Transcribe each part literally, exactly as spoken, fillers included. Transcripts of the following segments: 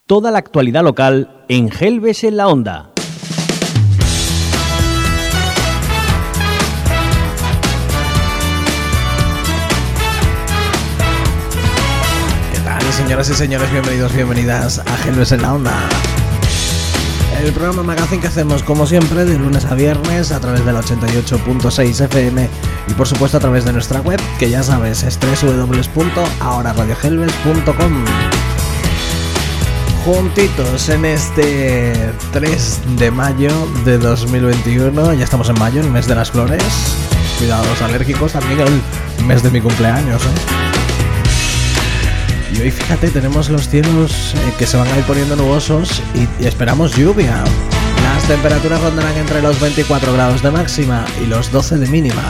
Toda la actualidad local en Gelbes en la Onda. ¿Qué tal, señoras y señores? Bienvenidos, bienvenidas a Gelbes en la Onda. El programa magazine que hacemos como siempre de lunes a viernes a través del ochenta y ocho punto seis F M y por supuesto a través de nuestra web, que ya sabes es doble u doble u doble u punto ahora radio gelbes punto com. Juntitos en este tres de mayo de dos mil veintiuno, ya estamos en mayo, el mes de las flores. Cuidados alérgicos, también el mes de mi cumpleaños, ¿eh? Y hoy, fíjate, tenemos los cielos eh, que se van a ir poniendo nubosos y, y esperamos lluvia. Las temperaturas rondarán entre los veinticuatro grados de máxima y los doce de mínima.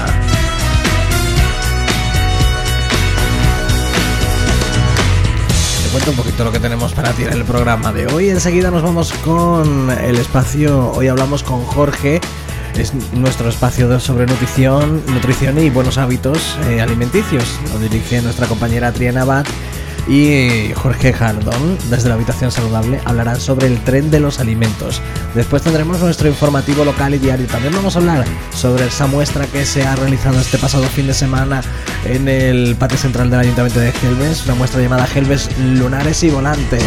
Te cuento un poquito lo que tenemos para ti en el programa de hoy. Enseguida nos vamos con el espacio. Hoy hablamos con Jorge. Es nuestro espacio de sobre nutrición, nutrición y buenos hábitos eh, alimenticios. Lo dirige nuestra compañera Triana Abad. Y Jorge Jardón, desde la Habitación Saludable, hablarán sobre el tren de los alimentos. Después tendremos nuestro informativo local y diario. También vamos a hablar sobre esa muestra que se ha realizado este pasado fin de semana en el patio central del Ayuntamiento de Gelbes, una muestra llamada Gelbes Lunares y Volantes.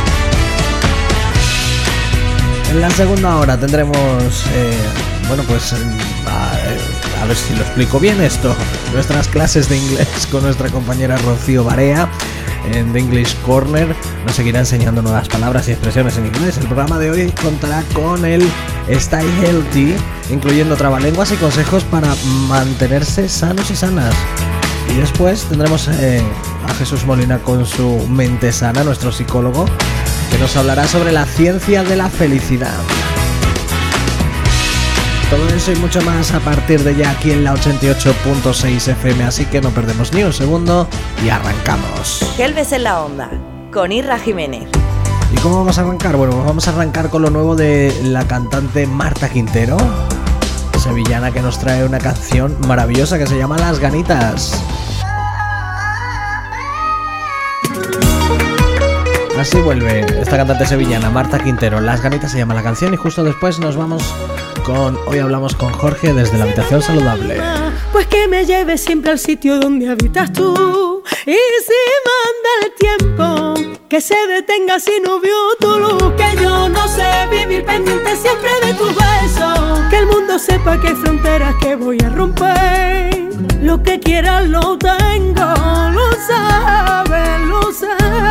En la segunda hora tendremos, eh, bueno pues, a, a ver si lo explico bien esto, nuestras clases de inglés con nuestra compañera Rocío Barea. En The English Corner nos seguirá enseñando nuevas palabras y expresiones en inglés. El programa de hoy contará con el Stay Healthy, incluyendo trabalenguas y consejos para mantenerse sanos y sanas. Y después tendremos eh, a Jesús Molina con su Mente Sana, nuestro psicólogo, que nos hablará sobre la ciencia de la felicidad. Todo eso y mucho más a partir de ya aquí en la ochenta y ocho punto seis F M, así que no perdemos ni un segundo y arrancamos. Gelbes en la Onda, con Irra Jiménez. ¿Y cómo vamos a arrancar? Bueno, vamos a arrancar con lo nuevo de la cantante Marta Quintero, sevillana, que nos trae una canción maravillosa que se llama Las Ganitas. Así vuelve esta cantante sevillana, Marta Quintero. Las Ganitas se llama la canción y justo después nos vamos con... Hoy hablamos con Jorge desde la Habitación Saludable. Pues que me lleves siempre al sitio donde habitas tú. Y si manda el tiempo, que se detenga si no vio tu luz. Que yo no sé vivir pendiente siempre de tus besos. Que el mundo sepa que hay fronteras que voy a romper. Lo que quieras lo tengo, lo sabes, lo sé.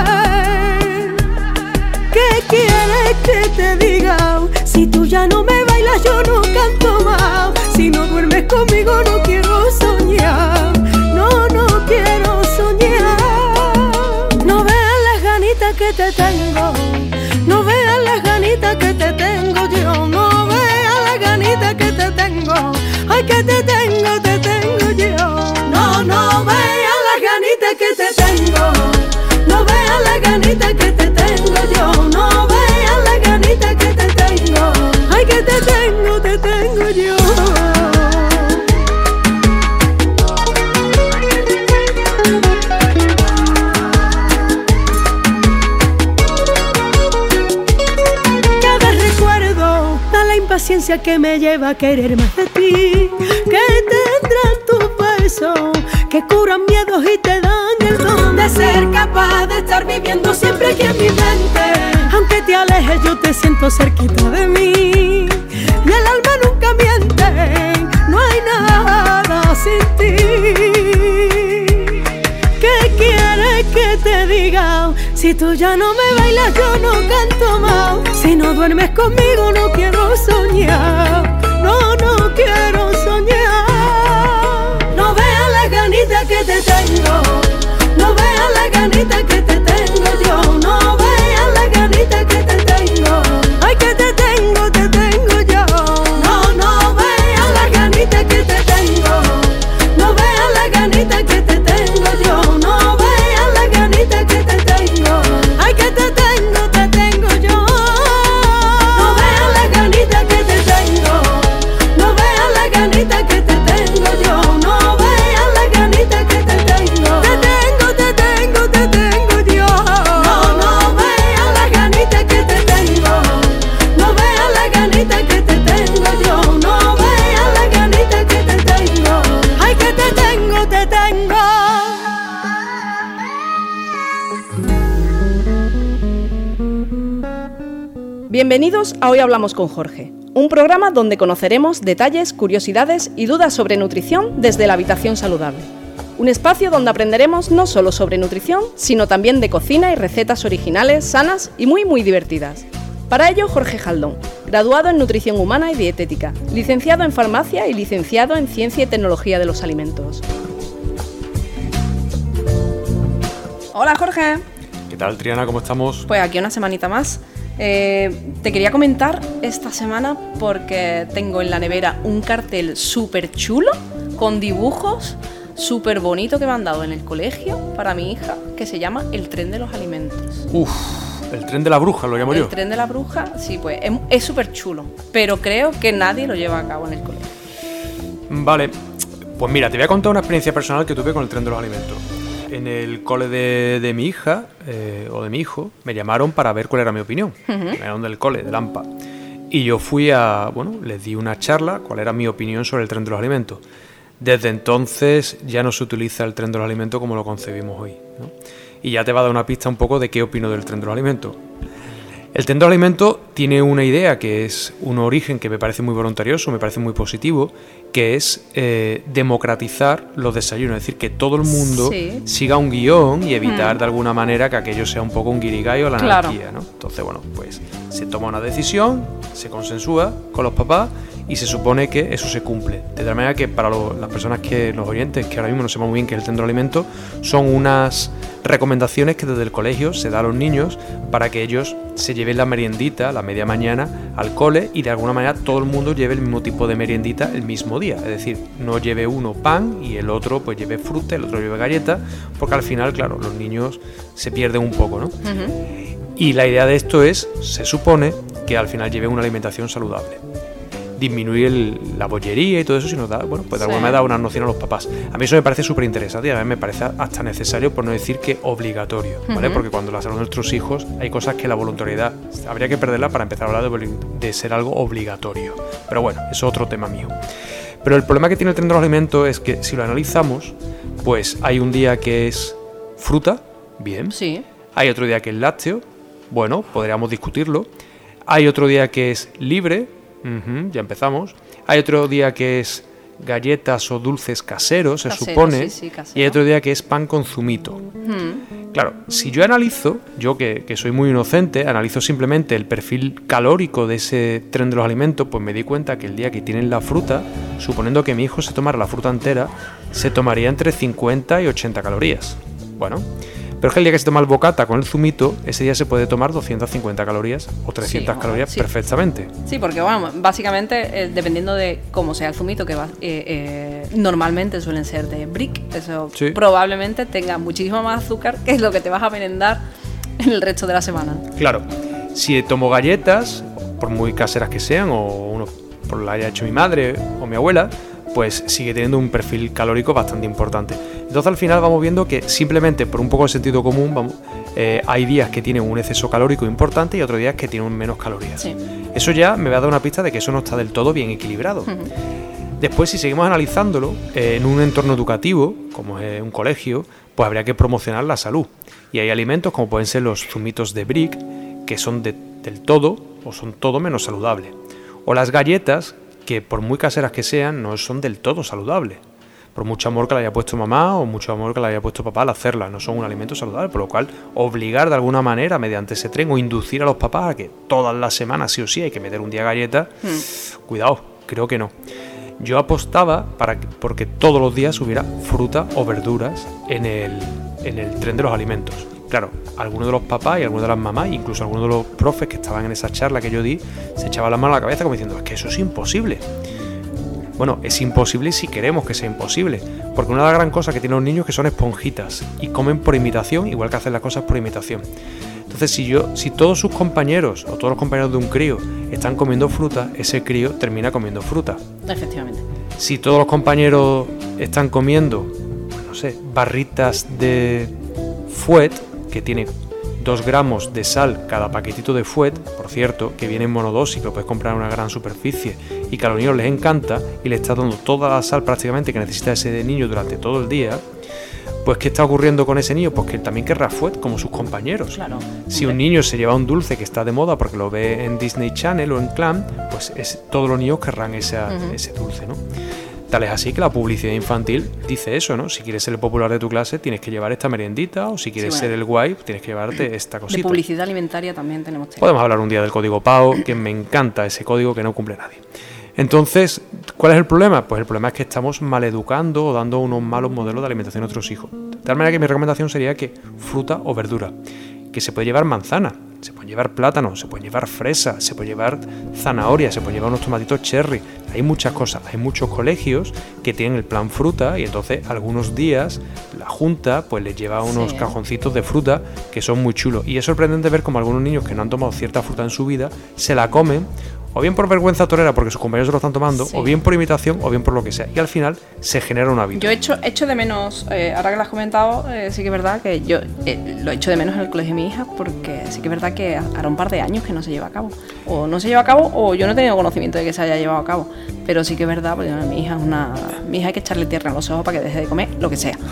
¿Qué quieres que te diga? Si tú ya no me bailas, yo no canto más. Si no duermes conmigo, no quiero soñar. No, no quiero soñar. No veas las ganitas que te tengo. No veas las ganitas que te tengo yo. No veas las ganitas que te tengo. Ay, que te tengo, te tengo yo. No, no veas las ganitas que te tengo. No veas las ganitas que te tengo yo. No veas las ganitas que te tengo. Ay, que te tengo, te tengo yo. Cada recuerdo da la impaciencia que me lleva a querer más de ti. Que tendrán tus besos que curan miedos y te dan el don de ser capaz de estar viviendo siempre aquí en mi mente. Aunque te alejes yo te siento cerquita de mí. Y el alma nunca miente, no hay nada sin ti. ¿Qué quieres que te diga? Si tú ya no me bailas yo no canto más. Si no duermes conmigo no quiero soñar. No, no quiero soñar. No veas las ganitas que te tengo. No veas las ganitas que te tengo yo. No veas las ganitas que te tengo. Ay, que te tengo, te tengo yo. No, no veas las ganitas que te tengo. No veas las ganitas que te tengo yo. No veas las ganitas que te tengo. Ay, que te tengo, te tengo yo. No veas las ganitas que te tengo. No veas las ganitas Bienvenidos a Hoy Hablamos con Jorge, un programa donde conoceremos detalles, curiosidades y dudas sobre nutrición desde la habitación saludable. Un espacio donde aprenderemos no solo sobre nutrición, sino también de cocina y recetas originales, sanas y muy muy divertidas. Para ello, Jorge Jaldón, graduado en Nutrición Humana y Dietética, licenciado en Farmacia y licenciado en Ciencia y Tecnología de los Alimentos. Hola Jorge. ¿Qué tal, Triana? ¿Cómo estamos? Pues aquí una semanita más. Eh, te quería comentar esta semana porque tengo en la nevera un cartel súper chulo con dibujos súper bonito que me han dado en el colegio para mi hija, que se llama El Tren de los Alimentos. Uf, el tren de la bruja lo llamo el yo. El tren de la bruja, sí, pues es súper chulo, pero creo que nadie lo lleva a cabo en el colegio. Vale, pues mira, te voy a contar una experiencia personal que tuve con el tren de los alimentos. En el cole de, de mi hija, eh, o de mi hijo, me llamaron para ver cuál era mi opinión. Uh-huh. Me llamaron del cole, del AMPA. Y yo fui a, bueno, les di una charla, cuál era mi opinión sobre el tren de los alimentos. Desde entonces ya no se utiliza el tren de los alimentos como lo concebimos hoy, ¿no? Y ya te va a dar una pista un poco de qué opino del tren de los alimentos. El tren de los alimentos tiene una idea que es un origen que me parece muy voluntarioso, me parece muy positivo, que es eh, democratizar los desayunos, es decir, que todo el mundo sí. siga un guión y evitar mm. de alguna manera que aquello sea un poco un guirigay o la claro. anarquía, ¿no? Entonces, bueno, pues se toma una decisión, se consensúa con los papás y se supone que eso se cumple. De tal manera que para lo, las personas que, los oyentes, que ahora mismo no sepan muy bien qué es el tren de los alimentos, son unas recomendaciones que desde el colegio se da a los niños para que ellos se lleven la meriendita, la media mañana, al cole y de alguna manera todo el mundo lleve el mismo tipo de meriendita el mismo día. Es decir, no lleve uno pan y el otro pues lleve fruta, el otro lleve galleta, porque al final, claro, los niños se pierden un poco, ¿no? Uh-huh. Y la idea de esto es, se supone, que al final lleve una alimentación saludable. Disminuir el, la bollería y todo eso, si nos da, bueno, pues de alguna sí. manera da una noción a los papás. A mí eso me parece súper interesante y a mí me parece hasta necesario, por no decir que obligatorio, ¿vale? Uh-huh. Porque cuando la salud de nuestros hijos hay cosas que la voluntariedad habría que perderla para empezar a hablar de, de ser algo obligatorio. Pero bueno, eso es otro tema mío. Pero el problema que tiene el tren de los alimentos es que si lo analizamos, pues hay un día que es fruta, bien. Sí. Hay otro día que es lácteo, bueno, podríamos discutirlo. Hay otro día que es libre. Uh-huh, ya empezamos. Hay otro día que es galletas o dulces caseros, se casero, supone, sí, sí, y hay otro día que es pan con zumito. Uh-huh. Claro, si yo analizo, yo que, que soy muy inocente, analizo simplemente el perfil calórico de ese tren de los alimentos, pues me di cuenta que el día que tienen la fruta, suponiendo que mi hijo se tomara la fruta entera, se tomaría entre cincuenta y ochenta calorías. Bueno, pero es que el día que se toma el bocata con el zumito, ese día se puede tomar doscientas cincuenta calorías o trescientas sí, calorías sí. perfectamente. Sí, porque bueno, básicamente eh, dependiendo de cómo sea el zumito, que va, eh, eh, normalmente suelen ser de brick, eso sí. probablemente tenga muchísimo más azúcar, que es lo que te vas a merendar en el resto de la semana. Claro, si tomo galletas, por muy caseras que sean, o uno por la haya hecho mi madre o mi abuela, pues sigue teniendo un perfil calórico bastante importante. Entonces al final vamos viendo que simplemente por un poco de sentido común vamos, eh, hay días que tienen un exceso calórico importante y otros días que tienen menos calorías. Sí. Eso ya me va a dar una pista de que eso no está del todo bien equilibrado. Uh-huh. Después, si seguimos analizándolo, eh, en un entorno educativo, como es un colegio, pues habría que promocionar la salud. Y hay alimentos como pueden ser los zumitos de brick, que son de, del todo, o son todo menos saludables. O las galletas, que por muy caseras que sean, no son del todo saludables. Por mucho amor que le haya puesto mamá o mucho amor que le haya puesto papá al hacerlas, no son un alimento saludable, por lo cual obligar de alguna manera mediante ese tren o inducir a los papás a que todas las semanas sí o sí hay que meter un día galleta, hmm. cuidado, creo que no. Yo apostaba para que, porque todos los días hubiera fruta o verduras en el, en el tren de los alimentos. Claro, algunos de los papás y algunos de las mamás, incluso algunos de los profes que estaban en esa charla que yo di, se echaban la mano a la cabeza como diciendo, es que eso es imposible. Bueno, es imposible si queremos que sea imposible, porque una de las gran cosas que tienen los niños es que son esponjitas y comen por imitación, igual que hacen las cosas por imitación. Entonces, si yo, si todos sus compañeros o todos los compañeros de un crío están comiendo fruta, ese crío termina comiendo fruta. Efectivamente. Si todos los compañeros están comiendo, no sé, barritas de Fuet, que tiene dos gramos de sal cada paquetito de Fuet, por cierto, que viene en monodosis, que lo puedes comprar en una gran superficie y que a los niños les encanta y le estás dando toda la sal prácticamente que necesita ese niño durante todo el día, Pues ¿qué está ocurriendo con ese niño? Pues que también querrá fuet como sus compañeros. Claro. Si un niño se lleva un dulce que está de moda porque lo ve en Disney Channel o en Clam, pues es, todos los niños querrán esa, uh-huh. ese dulce, ¿no? Tal es así que la publicidad infantil dice eso, ¿no? Si quieres ser el popular de tu clase, tienes que llevar esta meriendita, o si quieres sí, bueno. ser el guay, tienes que llevarte esta cosita. De publicidad alimentaria también tenemos que... Podemos hablar un día del código P A O, que me encanta ese código que no cumple nadie. Entonces, ¿cuál es el problema? Pues el problema es que estamos maleducando o dando unos malos modelos de alimentación a nuestros hijos. De tal manera que mi recomendación sería que fruta o verdura, que se puede llevar manzana, se puede llevar plátano, se puede llevar fresa, se puede llevar zanahoria, se puede llevar unos tomatitos cherry. Hay muchas cosas, hay muchos colegios que tienen el plan fruta y entonces algunos días la junta pues les lleva unos sí. cajoncitos de fruta que son muy chulos. Y es sorprendente ver como algunos niños que no han tomado cierta fruta en su vida se la comen, o bien por vergüenza torera porque sus compañeros se lo están tomando, sí. o bien por imitación, o bien por lo que sea. Y al final se genera un hábito. Yo echo, echo de menos, eh, ahora que lo has comentado, eh, sí que es verdad que yo eh, lo echo de menos en el colegio de mi hija, porque sí que es verdad que hará un par de años que no se lleva a cabo. O no se lleva a cabo, o yo no he tenido conocimiento de que se haya llevado a cabo. Pero sí que es verdad, porque mi hija es una. Mi hija hay que echarle tierra en los ojos para que deje de comer lo que sea.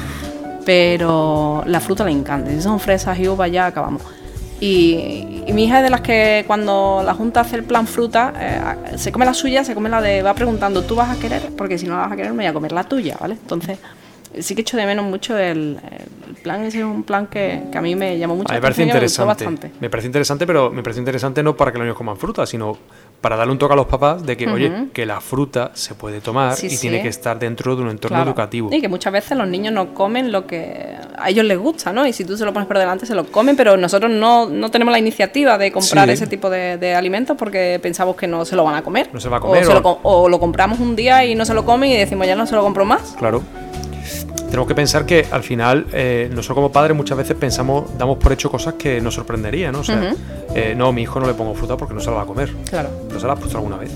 Pero la fruta le encanta. Si son fresas y uvas, ya acabamos. Y, y mi hija es de las que cuando la junta hace el plan fruta, eh, se come la suya, se come la de... Va preguntando, ¿tú vas a querer? Porque si no la vas a querer, me voy a comer la tuya, ¿vale? Entonces, sí que echo de menos mucho el, el plan. Ese es un plan que, que a mí me llamó mucho la atención y me gustó bastante. Me parece interesante, pero me parece interesante no para que los niños coman fruta, sino para darle un toque a los papás de que, uh-huh. oye, que la fruta se puede tomar sí, y sí. tiene que estar dentro de un entorno claro. educativo. Y que muchas veces los niños no comen lo que a ellos les gusta, ¿no? Y si tú se lo pones por delante, se lo comen, pero nosotros no, no tenemos la iniciativa de comprar sí. ese tipo de, de alimentos porque pensamos que no se lo van a comer. No se va a comer. O, o... Lo, o lo compramos un día y no se lo comen y decimos, ya no se lo compro más. Claro. Tenemos que pensar que al final eh, nosotros como padres muchas veces pensamos, damos por hecho cosas que nos sorprenderían, ¿no? O sea, uh-huh. eh, no, a mi hijo no le pongo fruta porque no se la va a comer. Claro. ¿No se la has puesto alguna vez?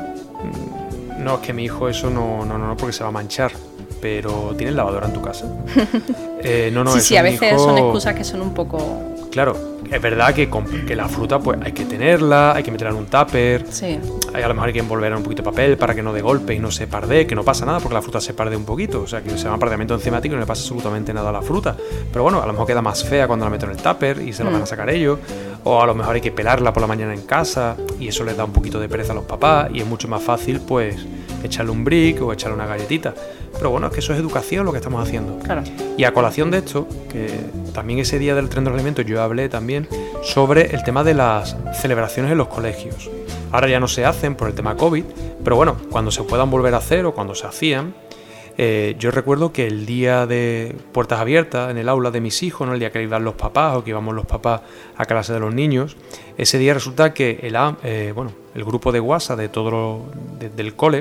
No, es que mi hijo eso no, no, no, no, porque se va a manchar. Pero ¿tienes lavadora en tu casa? eh, no, no, sí, eso sí, a veces hijo... son excusas que son un poco... Claro, es verdad que, que la fruta pues hay que tenerla, hay que meterla en un tupper, sí. hay, a lo mejor hay que envolverla en un poquito de papel para que no dé golpe y no se pardee, que no pasa nada porque la fruta se parde un poquito, o sea que se llama pardeamiento enzimático y no le pasa absolutamente nada a la fruta, pero bueno, a lo mejor queda más fea cuando la meto en el tupper y se la mm. van a sacar ellos, o a lo mejor hay que pelarla por la mañana en casa y eso les da un poquito de pereza a los papás y es mucho más fácil pues echarle un brick o echarle una galletita. Pero bueno, es que eso es educación lo que estamos haciendo. Claro. Y a colación de esto, que también ese día del tren de los alimentos yo hablé también sobre el tema de las celebraciones en los colegios. Ahora ya no se hacen por el tema COVID, pero bueno, cuando se puedan volver a hacer o cuando se hacían, eh, yo recuerdo que el día de puertas abiertas en el aula de mis hijos, ¿no? El día que iban los papás o que íbamos los papás a clase de los niños, ese día resulta que el, eh, bueno, el grupo de WhatsApp de todo lo, de, del cole,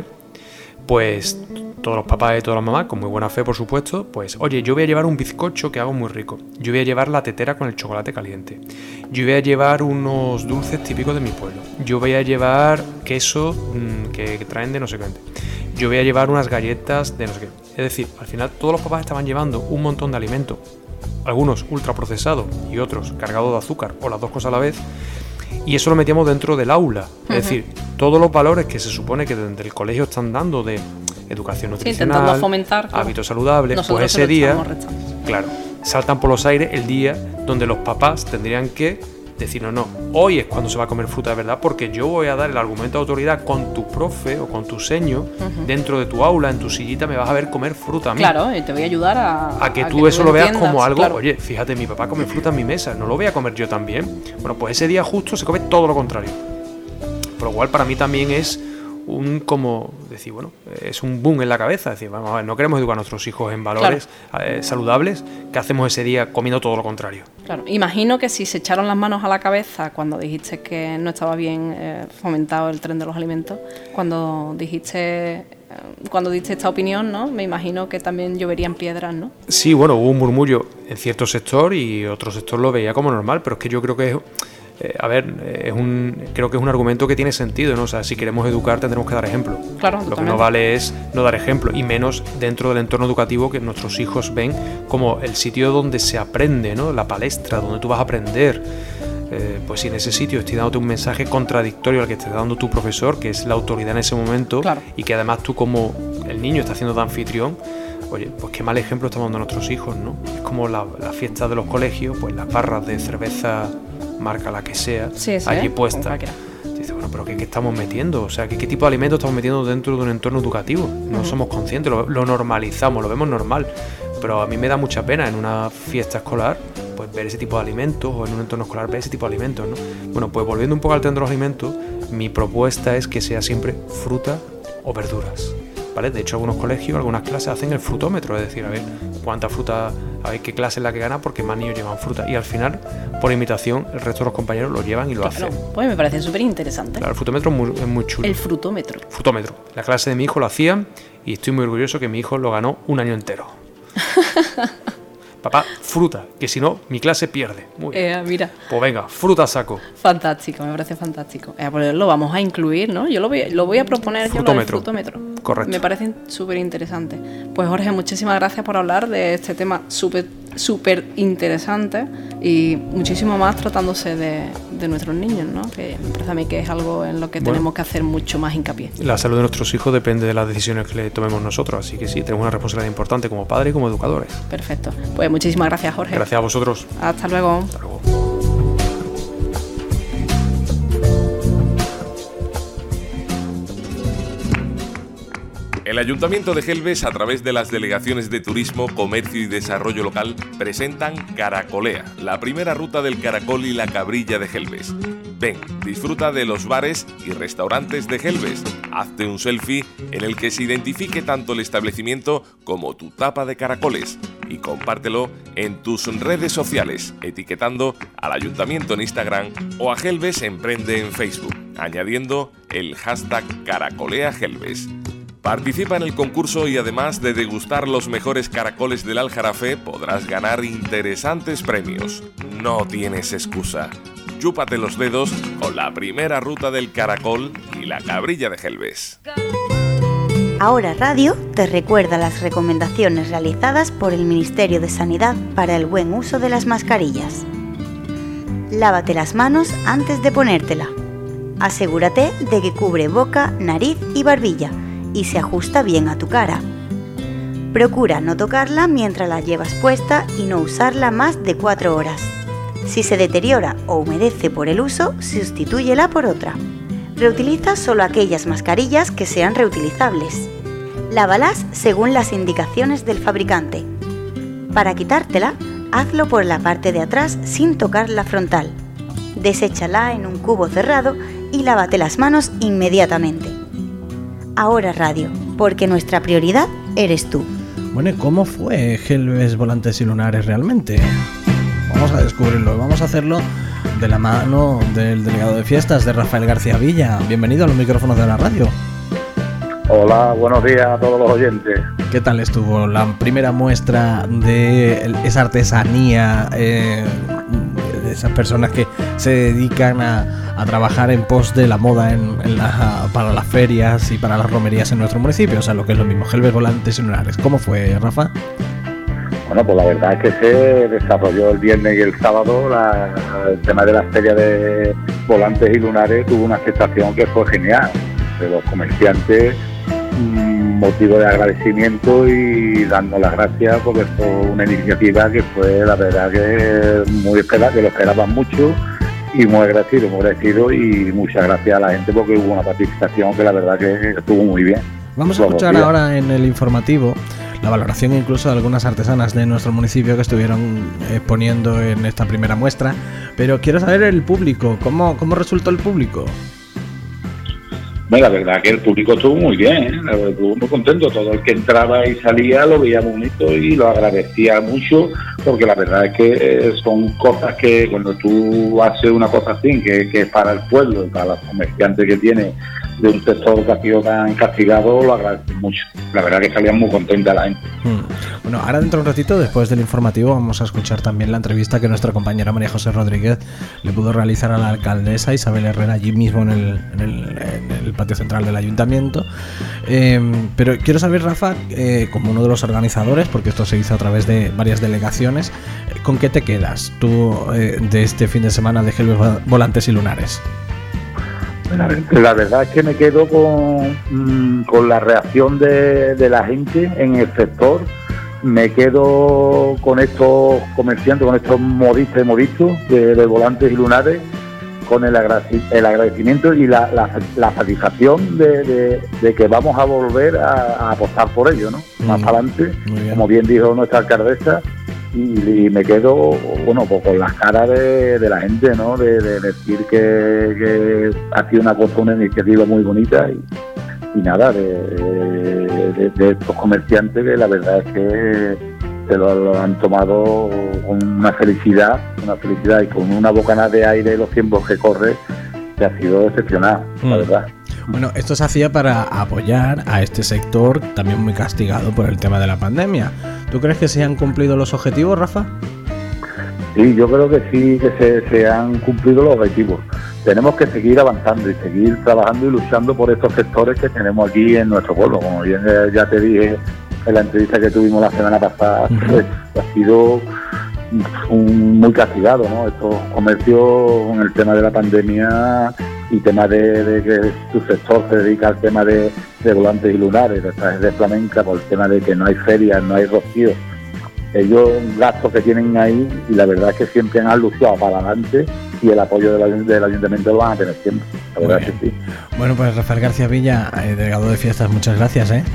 pues todos los papás y todas las mamás, con muy buena fe por supuesto, pues oye, yo voy a llevar un bizcocho que hago muy rico, yo voy a llevar la tetera con el chocolate caliente, yo voy a llevar unos dulces típicos de mi pueblo, yo voy a llevar queso mmm, que, que traen de no sé qué, yo voy a llevar unas galletas de no sé qué. Es decir, al final todos los papás estaban llevando un montón de alimentos, algunos ultraprocesados y otros cargados de azúcar o las dos cosas a la vez, y eso lo metíamos dentro del aula. Uh-huh. Es decir, todos los valores que se supone que desde el colegio están dando de educación nutricional, sí, fomentar, claro. hábitos saludables, nosotros pues ese día, claro, saltan por los aires el día donde los papás tendrían que decir, no, no, hoy es cuando se va a comer fruta de verdad porque yo voy a dar el argumento de autoridad con tu profe o con tu seño, uh-huh. dentro de tu aula, en tu sillita, me vas a ver comer fruta a mí. Claro, y te voy a ayudar a... A que a tú que eso lo veas como algo, claro. Oye, fíjate, mi papá come fruta en mi mesa, ¿no lo voy a comer yo también? Bueno, pues ese día justo se come todo lo contrario. Por lo cual para mí también es un, como decir, bueno, es un boom en la cabeza, es decir, vamos a ver, no queremos educar a nuestros hijos en valores claro. eh, saludables, ¿qué hacemos ese día comiendo todo lo contrario? Claro, imagino que si se echaron las manos a la cabeza cuando dijiste que no estaba bien eh, fomentado el tren de los alimentos, cuando dijiste, eh, cuando diste esta opinión, ¿no? Me imagino que también lloverían piedras, ¿no? Sí, bueno, hubo un murmullo en cierto sector y otro sector lo veía como normal, pero es que yo creo que es... Eh, a ver, es un, creo que es un argumento que tiene sentido, ¿no? O sea, si queremos educar tendremos que dar ejemplo. Claro, lo totalmente. que no vale es no dar ejemplo, y menos dentro del entorno educativo que nuestros hijos ven como el sitio donde se aprende, ¿no? La palestra, donde tú vas a aprender. Eh, pues si en ese sitio estoy dándote un mensaje contradictorio al que te está dando tu profesor, que es la autoridad en ese momento, claro. y que además tú como el niño está haciendo de anfitrión, oye, pues qué mal ejemplo estamos dando a nuestros hijos, ¿no? Es como la, la fiesta de los colegios, pues las barras de cerveza, marca la que sea, sí, sí, allí puestas. Dice, bueno, pero ¿qué, qué estamos metiendo? O sea, ¿qué, ¿qué tipo de alimentos estamos metiendo dentro de un entorno educativo? No uh-huh. somos conscientes, lo, lo normalizamos, lo vemos normal. Pero a mí me da mucha pena en una fiesta escolar pues ver ese tipo de alimentos, o en un entorno escolar ver ese tipo de alimentos, ¿no? Bueno, pues volviendo un poco al tema de los alimentos, mi propuesta es que sea siempre fruta o verduras, ¿vale? De hecho, algunos colegios, algunas clases hacen el frutómetro, es decir, a ver cuánta fruta, a ver qué clase es la que gana, porque más niños llevan fruta. Y al final, por imitación, el resto de los compañeros lo llevan y lo claro, hacen. Pues me parece súper interesante. Claro, el frutómetro es muy, es muy chulo. El frutómetro. Frutómetro. La clase de mi hijo lo hacían y estoy muy orgulloso que mi hijo lo ganó un año entero. Papá, fruta, que si no, mi clase pierde. Muy bien. Eh, mira. Pues venga, fruta saco. Fantástico, me parece fantástico. Eh, pues lo vamos a incluir, ¿no? Yo lo voy, lo voy a proponer frutómetro. yo, lo del frutómetro. Correcto. Me parece súper interesante. Pues Jorge, muchísimas gracias por hablar de este tema súper súper interesante y muchísimo más tratándose de, de nuestros niños, ¿no? Que me parece a mí que es algo en lo que bueno, tenemos que hacer mucho más hincapié. La salud de nuestros hijos depende de las decisiones que le tomemos nosotros, así que sí, tenemos una responsabilidad importante como padres y como educadores. Perfecto. Pues muchísimas gracias, Jorge. Gracias a vosotros. Hasta luego. Hasta luego. El Ayuntamiento de Gelbes, a través de las delegaciones de Turismo, Comercio y Desarrollo Local, presentan Caracolea, la primera ruta del caracol y la cabrilla de Gelbes. Ven, disfruta de los bares y restaurantes de Gelbes. Hazte un selfie en el que se identifique tanto el establecimiento como tu tapa de caracoles y compártelo en tus redes sociales, etiquetando al Ayuntamiento en Instagram o a Gelbes Emprende en Facebook, añadiendo el hashtag Caracolea Gelbes. Participa en el concurso y además de degustar los mejores caracoles del Aljarafe, podrás ganar interesantes premios. No tienes excusa. Chúpate los dedos con la primera ruta del caracol y la cabrilla de Gelbes. Ahora Radio te recuerda las recomendaciones realizadas por el Ministerio de Sanidad para el buen uso de las mascarillas. Lávate las manos antes de ponértela. Asegúrate de que cubre boca, nariz y barbilla y se ajusta bien a tu cara. Procura no tocarla mientras la llevas puesta y no usarla más de cuatro horas. Si se deteriora o humedece por el uso, sustitúyela por otra. Reutiliza solo aquellas mascarillas que sean reutilizables. Lávalas según las indicaciones del fabricante. Para quitártela, hazlo por la parte de atrás sin tocar la frontal. Deséchala en un cubo cerrado y lávate las manos inmediatamente. Ahora Radio, porque nuestra prioridad eres tú. Bueno, ¿y cómo fue Gelbes Volantes y Lunares realmente? Vamos a descubrirlo, vamos a hacerlo de la mano del delegado de fiestas, de Rafael García Villa. Bienvenido a los micrófonos de la radio. Hola, buenos días a todos los oyentes. ¿Qué tal estuvo la primera muestra de esa artesanía, eh, de esas personas que se dedican a, a trabajar en pos de la moda en, en la, para las ferias y para las romerías en nuestro municipio? O sea, lo que es lo mismo, Gelbes Volantes y Lunares. ¿Cómo fue, Rafa? Bueno, pues la verdad es que se desarrolló el viernes y el sábado la, el tema de la feria de Volantes y Lunares. Tuvo una aceptación que fue genial de los comerciantes, motivo de agradecimiento y dando las gracias porque fue una iniciativa que fue la verdad que muy esperada, que lo esperaban mucho y muy agradecido, muy agradecido y muchas gracias a la gente porque hubo una participación que la verdad que estuvo muy bien. Vamos a escuchar ahora en el informativo la valoración incluso de algunas artesanas de nuestro municipio que estuvieron exponiendo en esta primera muestra, pero quiero saber el público, ¿cómo, cómo resultó el público? Bueno, la verdad que el público estuvo muy bien, ¿eh? Estuvo muy contento, todo el que entraba y salía lo veía bonito y lo agradecía mucho, porque la verdad es que son cosas que cuando tú haces una cosa así, que, que es para el pueblo y para los comerciantes que tiene de un sector que ha sido tan castigado, lo agradecen mucho. La verdad que salían muy contentas la gente. Hmm. Bueno, ahora dentro de un ratito, después del informativo, vamos a escuchar también la entrevista que nuestra compañera María José Rodríguez le pudo realizar a la alcaldesa Isabel Herrera allí mismo en el, en el, en el patio central del ayuntamiento. Eh, pero quiero saber, Rafa, eh, como uno de los organizadores, porque esto se hizo a través de varias delegaciones, ¿con qué te quedas tú eh, de este fin de semana de Gelbes Volantes y Lunares? La, la verdad es que me quedo con, con la reacción de, de la gente en el sector, me quedo con estos comerciantes, con estos modistas y modistas de, de volantes y lunares, con el, agradec- el agradecimiento y la, la, la satisfacción de, de, de que vamos a volver a, a apostar por ello, ¿no? Mm. Más adelante, bien. Como bien dijo nuestra alcaldesa, y, y me quedo, bueno, pues con las caras de, de la gente, ¿no? De, de decir que, que ha sido una cosa, una iniciativa muy bonita y, y nada, de, de, de estos comerciantes que la verdad es que se lo, lo han tomado con una felicidad, una felicidad y con una bocanada de aire de los tiempos que corre, que ha sido excepcional, mm. la verdad. Bueno, esto se hacía para apoyar a este sector también muy castigado por el tema de la pandemia. ¿Tú crees que se han cumplido los objetivos, Rafa? Sí, yo creo que sí, que se, se han cumplido los objetivos. Tenemos que seguir avanzando y seguir trabajando y luchando por estos sectores que tenemos aquí en nuestro pueblo. Como bien ya te dije en la entrevista que tuvimos la semana pasada, uh-huh. pues, ha sido un, muy castigado, ¿no? Estos comercios con el tema de la pandemia y tema de, de que su sector se dedica al tema de, de volantes y lunares, de trajes de flamenca, por el tema de que no hay ferias, no hay rocío. Ellos gastos que tienen ahí y la verdad es que siempre han luchado para adelante y el apoyo del, del ayuntamiento lo van a tener siempre. La verdad es que sí. Bueno, pues Rafael García Villa, eh, delegado de fiestas, muchas gracias, ¿eh?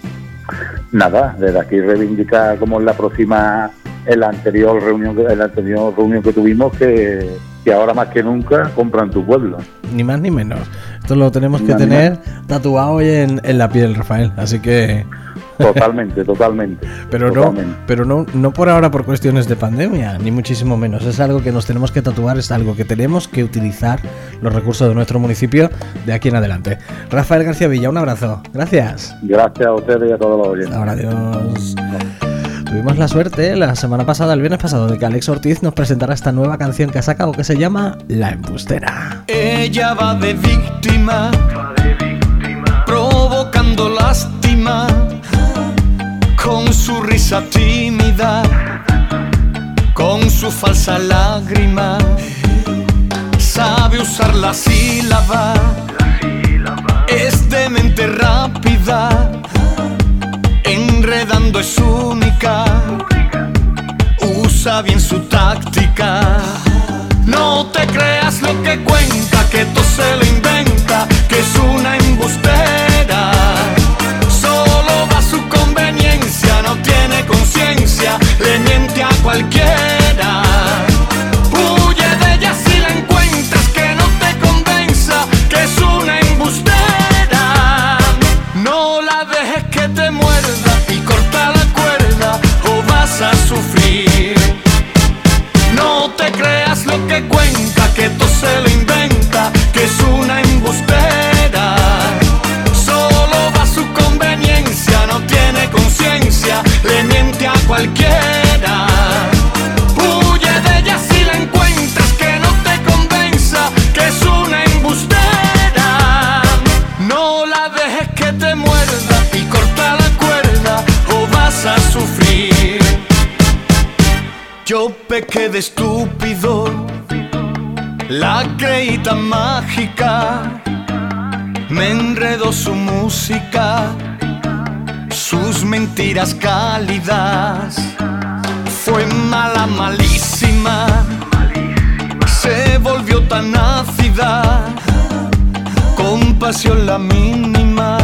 Nada, desde aquí reivindicar como en la próxima, en la anterior reunión, en la anterior reunión que tuvimos, que, que ahora más que nunca compran tu pueblo. Ni más ni menos. Esto lo tenemos que tener tatuado hoy en, en la piel, Rafael. Así que totalmente, totalmente. Pero totalmente. no, pero no, no por ahora por cuestiones de pandemia, ni muchísimo menos. Es algo que nos tenemos que tatuar, es algo que tenemos que utilizar los recursos de nuestro municipio de aquí en adelante. Rafael García Villa, un abrazo. Gracias. Gracias a ustedes y a todos los oyentes. Ahora, adiós. Tuvimos la suerte la semana pasada, el viernes pasado, de que Alex Ortiz nos presentara esta nueva canción que ha sacado que se llama La Embustera. Ella va de víctima, provocando lástima, con su risa tímida, con su falsa lágrima, sabe usar la sílaba, es de mente rápida, enredando es única, usa bien su táctica. No te creas lo que cuenta, que todo se lo inventa, que es una embustera. Solo va a su conveniencia, no tiene conciencia, le miente a cualquiera. Huye de ella si la encuentras, que no te convenza, que es una embustera. No la dejes que te muerda y corta la cuerda o vas a sufrir. No te creas lo que cuenta, que todo se lo inventa, que es una embustera. Solo va a su conveniencia, no tiene conciencia, le miente a cualquiera. Huye de ella si la encuentras, que no te convenza, que es una embustera. No la dejes que te muerda y corta la cuerda o vas a sufrir. Yo pequé de estúpido, la creí tan mágica, me enredó su música, sus mentiras cálidas. Fue mala, malísima, se volvió tan ácida, con pasión la mínima,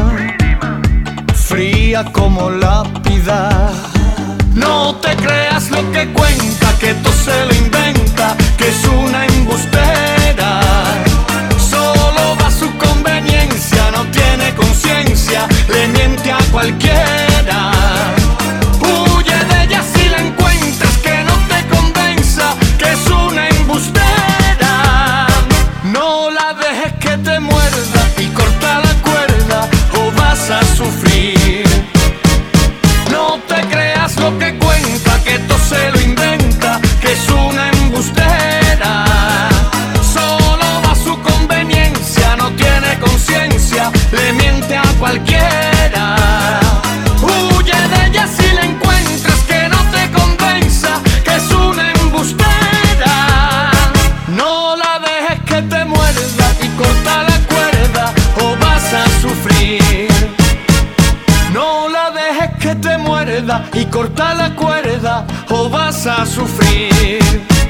fría como lápida. No te creas lo que cuenta, que todo se lo inventa, que es una embustera. Solo va a su conveniencia, no tiene conciencia, le miente a cualquiera. Huye de ella si la encuentras, que no te convenza, que es una embustera. No la dejes que te muerda y corta la cuerda o vas a sufrir. No te creas lo que cuenta, que todo se lo inventa, que es una embustera. Solo va a su conveniencia, no tiene conciencia, le miente a cualquiera. Huye de ella si la encuentras, que no te convenza, que es una embustera. No la dejes que te muerda y corta la cuerda o vas a sufrir. No la dejes que te muerda y corta la cuerda o vas a sufrir.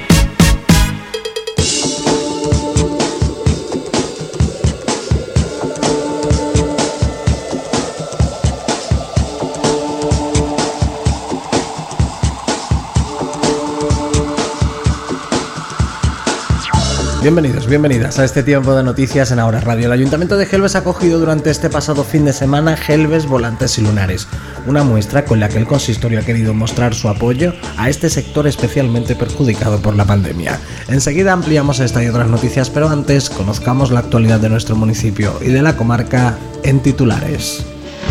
Bienvenidos, bienvenidas a este tiempo de noticias en Ahora Radio. El Ayuntamiento de Gelbes ha acogido durante este pasado fin de semana Gelbes, Volantes y Lunares, una muestra con la que el consistorio ha querido mostrar su apoyo a este sector especialmente perjudicado por la pandemia. Enseguida ampliamos esta y otras noticias, pero antes conozcamos la actualidad de nuestro municipio y de la comarca en titulares.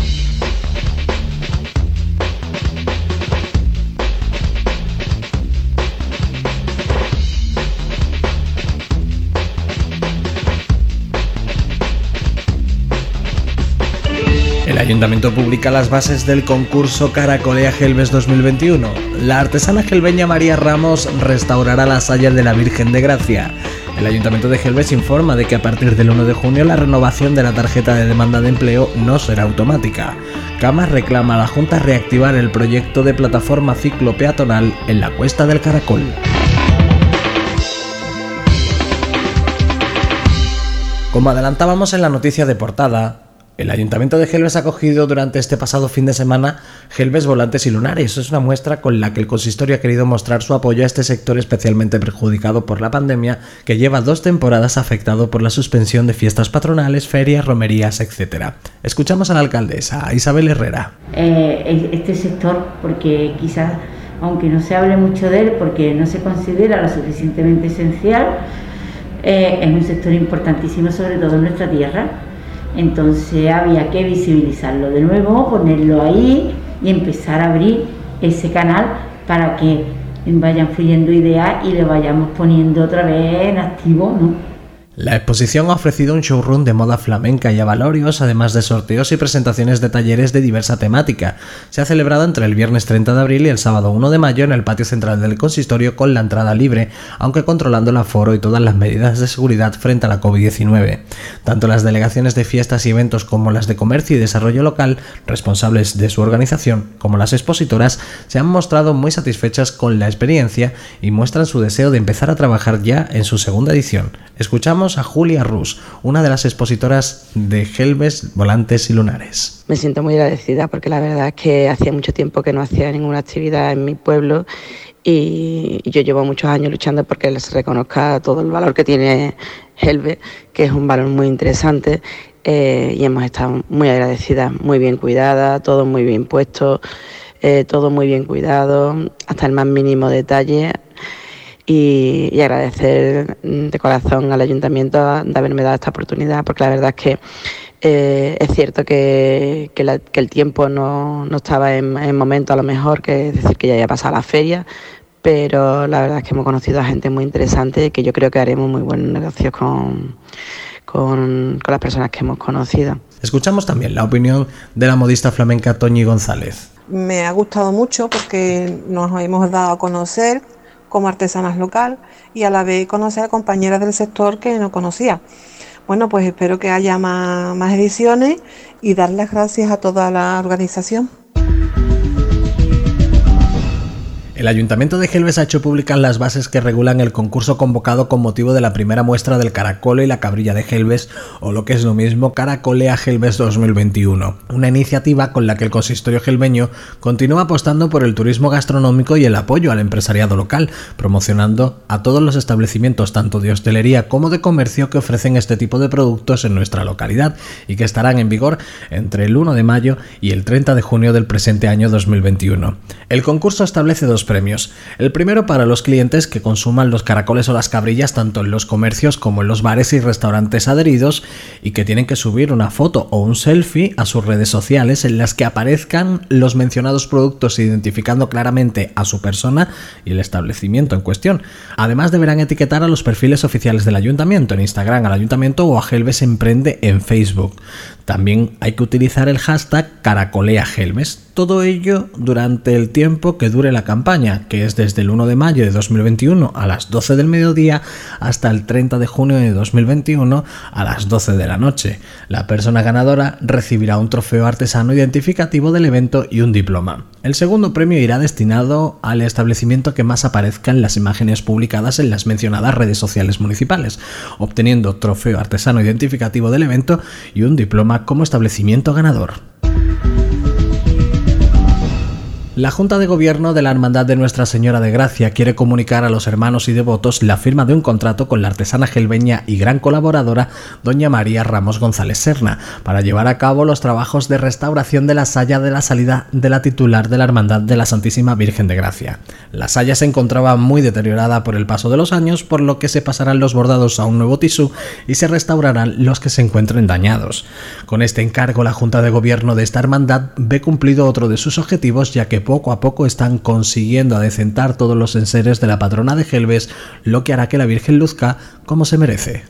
El Ayuntamiento publica las bases del concurso Caracolea Gelbes dos mil veintiuno. La artesana gelbeña María Ramos restaurará las sayas de la Virgen de Gracia. El Ayuntamiento de Gelbes informa de que a partir del uno de junio la renovación de la tarjeta de demanda de empleo no será automática. Camas reclama a la Junta reactivar el proyecto de plataforma ciclopeatonal en la Cuesta del Caracol. Como adelantábamos en la noticia de portada, el Ayuntamiento de Gelbes ha acogido durante este pasado fin de semana Gelbes, Volantes y Lunares. Es una muestra con la que el consistorio ha querido mostrar su apoyo a este sector especialmente perjudicado por la pandemia, que lleva dos temporadas afectado por la suspensión de fiestas patronales, ferias, romerías, etcétera. Escuchamos a la alcaldesa, a Isabel Herrera. Eh, este sector, porque quizás, aunque no se hable mucho de él, porque no se considera lo suficientemente esencial, eh, es un sector importantísimo, sobre todo en nuestra tierra. Entonces había que visibilizarlo de nuevo, ponerlo ahí y empezar a abrir ese canal para que vayan fluyendo ideas y le vayamos poniendo otra vez en activo, ¿no? La exposición ha ofrecido un showroom de moda flamenca y avalorios, además de sorteos y presentaciones de talleres de diversa temática. Se ha celebrado entre el viernes treinta de abril y el sábado uno de mayo en el patio central del consistorio con la entrada libre, aunque controlando el aforo y todas las medidas de seguridad frente a la covid diecinueve. Tanto las delegaciones de fiestas y eventos como las de comercio y desarrollo local, responsables de su organización, como las expositoras, se han mostrado muy satisfechas con la experiencia y muestran su deseo de empezar a trabajar ya en su segunda edición. Escuchamos a Julia Rus, una de las expositoras de Gelbes, Volantes y Lunares. Me siento muy agradecida porque la verdad es que hacía mucho tiempo que no hacía ninguna actividad en mi pueblo y yo llevo muchos años luchando porque les reconozca todo el valor que tiene Gelbes, que es un valor muy interesante, eh, y hemos estado muy agradecidas, muy bien cuidadas, todo muy bien puesto, eh, todo muy bien cuidado, hasta el más mínimo detalle. Y, y agradecer de corazón al Ayuntamiento de haberme dado esta oportunidad, porque la verdad es que eh, es cierto que, que, la, que el tiempo no, no estaba en, en momento a lo mejor, que es decir, que ya haya pasado la feria, pero la verdad es que hemos conocido a gente muy interesante y que yo creo que haremos muy buenos negocios con, con, con las personas que hemos conocido. Escuchamos también la opinión de la modista flamenca Toñi González. Me ha gustado mucho porque nos hemos dado a conocer como artesanas local y a la vez conocer a compañeras del sector que no conocía. Bueno, pues espero que haya más, más ediciones y dar las gracias a toda la organización. El Ayuntamiento de Gelbes ha hecho públicas las bases que regulan el concurso convocado con motivo de la primera muestra del Caracol y la Cabrilla de Gelbes, o lo que es lo mismo, Caracolea Gelbes dos mil veintiuno, una iniciativa con la que el consistorio gelbeño continúa apostando por el turismo gastronómico y el apoyo al empresariado local, promocionando a todos los establecimientos tanto de hostelería como de comercio que ofrecen este tipo de productos en nuestra localidad y que estarán en vigor entre el uno de mayo y el treinta de junio del presente año dos mil veintiuno. El concurso establece dos premios. El primero para los clientes que consuman los caracoles o las cabrillas tanto en los comercios como en los bares y restaurantes adheridos y que tienen que subir una foto o un selfie a sus redes sociales en las que aparezcan los mencionados productos identificando claramente a su persona y el establecimiento en cuestión. Además deberán etiquetar a los perfiles oficiales del Ayuntamiento en Instagram al Ayuntamiento o a Gelbes Emprende en Facebook. También hay que utilizar el hashtag CaracoleaGelves. Todo ello durante el tiempo que dure la campaña, que es desde el uno de mayo de dos mil veintiuno a las doce del mediodía hasta el treinta de junio de dos mil veintiuno a las doce de la noche. La persona ganadora recibirá un trofeo artesano identificativo del evento y un diploma. El segundo premio irá destinado al establecimiento que más aparezca en las imágenes publicadas en las mencionadas redes sociales municipales, obteniendo trofeo artesano identificativo del evento y un diploma como establecimiento ganador. La Junta de Gobierno de la Hermandad de Nuestra Señora de Gracia quiere comunicar a los hermanos y devotos la firma de un contrato con la artesana gelbeña y gran colaboradora doña María Ramos González Serna para llevar a cabo los trabajos de restauración de la saya de la salida de la titular de la Hermandad de la Santísima Virgen de Gracia. La saya se encontraba muy deteriorada por el paso de los años, por lo que se pasarán los bordados a un nuevo tisú y se restaurarán los que se encuentren dañados. Con este encargo, la Junta de Gobierno de esta hermandad ve cumplido otro de sus objetivos, ya que poco a poco están consiguiendo adecentar todos los enseres de la patrona de Gelbes, lo que hará que la Virgen luzca como se merece.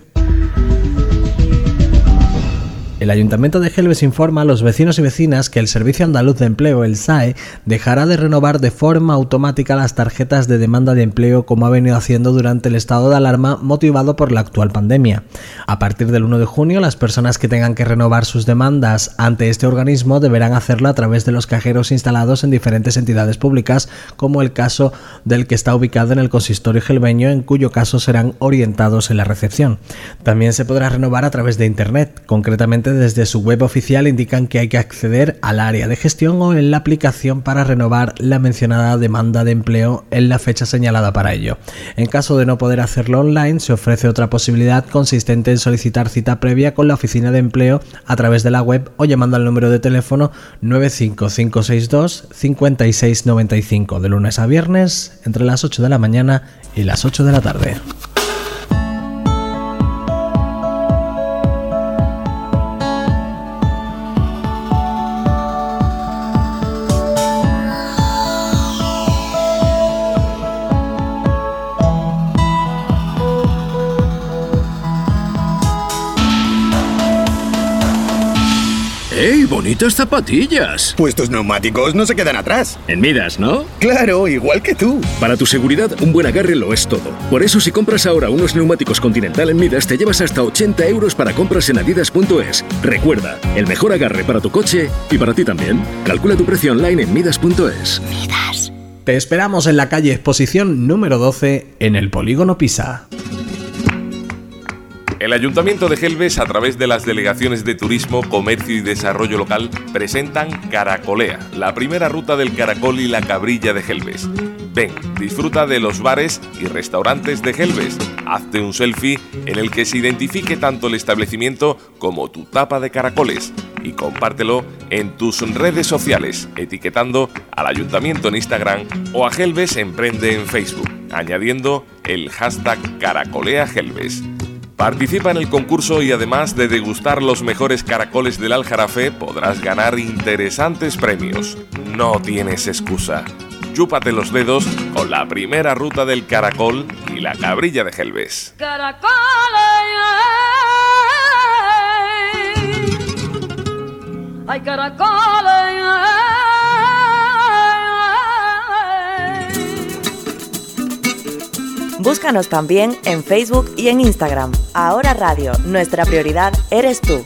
El Ayuntamiento de Gelbes informa a los vecinos y vecinas que el Servicio Andaluz de Empleo, el S A E, dejará de renovar de forma automática las tarjetas de demanda de empleo como ha venido haciendo durante el estado de alarma motivado por la actual pandemia. A partir del uno de junio, las personas que tengan que renovar sus demandas ante este organismo deberán hacerlo a través de los cajeros instalados en diferentes entidades públicas, como el caso del que está ubicado en el consistorio gelbeño, en cuyo caso serán orientados en la recepción. También se podrá renovar a través de internet, concretamente desde su web oficial indican que hay que acceder al área de gestión o en la aplicación para renovar la mencionada demanda de empleo en la fecha señalada para ello. En caso de no poder hacerlo online, se ofrece otra posibilidad consistente en solicitar cita previa con la oficina de empleo a través de la web o llamando al número de teléfono nueve cinco cinco seis dos cinco seis nueve cinco de lunes a viernes entre las ocho de la mañana y las ocho de la tarde. ¡Ey, bonitas zapatillas! Pues tus neumáticos no se quedan atrás. En Midas, ¿no? Claro, igual que tú. Para tu seguridad, un buen agarre lo es todo. Por eso, si compras ahora unos neumáticos Continental en Midas, te llevas hasta ochenta euros para compras en adidas punto es. Recuerda, el mejor agarre para tu coche y para ti también. Calcula tu precio online en Midas punto es. Midas. Te esperamos en la calle Exposición número doce, en el Polígono Pisa. El Ayuntamiento de Gelbes, a través de las delegaciones de Turismo, Comercio y Desarrollo Local, presentan Caracolea, la primera ruta del caracol y la cabrilla de Gelbes. Ven, disfruta de los bares y restaurantes de Gelbes. Hazte un selfie en el que se identifique tanto el establecimiento como tu tapa de caracoles y compártelo en tus redes sociales, etiquetando al Ayuntamiento en Instagram o a Gelbes Emprende en Facebook, añadiendo el hashtag CaracoleaGelbes. Participa en el concurso y además de degustar los mejores caracoles del Aljarafe, podrás ganar interesantes premios. No tienes excusa. Chúpate los dedos con la primera ruta del caracol y la cabrilla de Gelbes. Caracoles, ay caracoles. Búscanos también en Facebook y en Instagram. Ahora Radio, nuestra prioridad eres tú.